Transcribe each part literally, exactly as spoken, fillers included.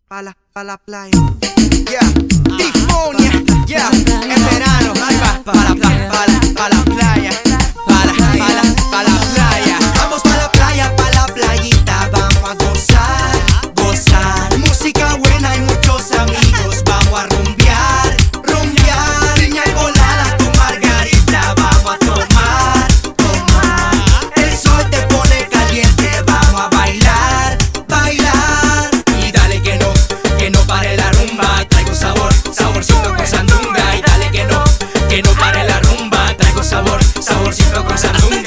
pa' la, pa' la playa. Yeah, Tifonia, yeah, en verano, ahí va, pa' la, pa' la, pa' la playa, pa' la, pa' la, pa' la playa. Vamos pa' la playa, pa' la playita, vamos a gozar, gozar. Música buena y muchos amigos, vamos a rumbear, rumbear. Piña colada con margarita, vamos a tomar, tomar. El sol te pone caliente, vamos a bailar, bailar. Y dale que no, que no pare la rumba. Traigo sabor, saborcito con sandunga. Y dale que no, que no pare la rumba. Traigo sabor, saborcito con sandunga.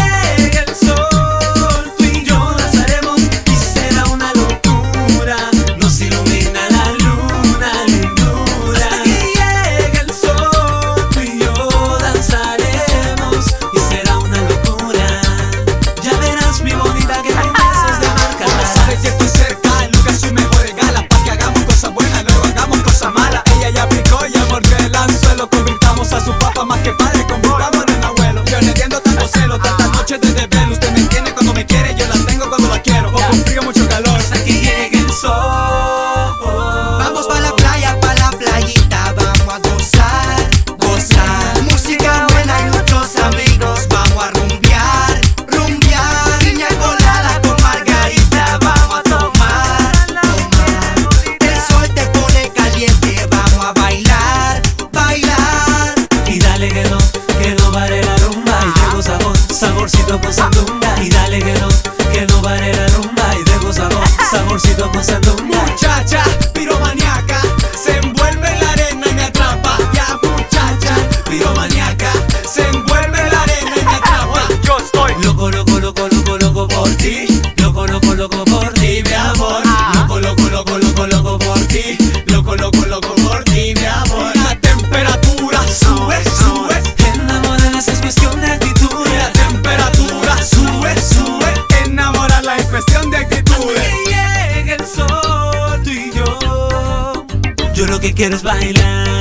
Saborcito con sandunga. Y dale que no, que no pare la rumba. Y dejo sabor, saborcito con sandunga. Muchacha, piromaniaca, se envuelve en la arena y me atrapa. Ya muchacha, piromaniaca, se envuelve en la arena y me atrapa. Yo estoy loco, loco, loco, loco, loco por ti. Loco, loco, loco por ti, mi amor. Loco, loco, loco, loco, loco por ti. Loco, loco, loco por ti, mi amor. La temperatura sube, sube. Enamorarlas es cuestión de actitud. La temperatura sube, sube. Enamorarla es cuestión de actitudes. Que llegue el sol, tú y yo. Yo lo que quiero es bailar.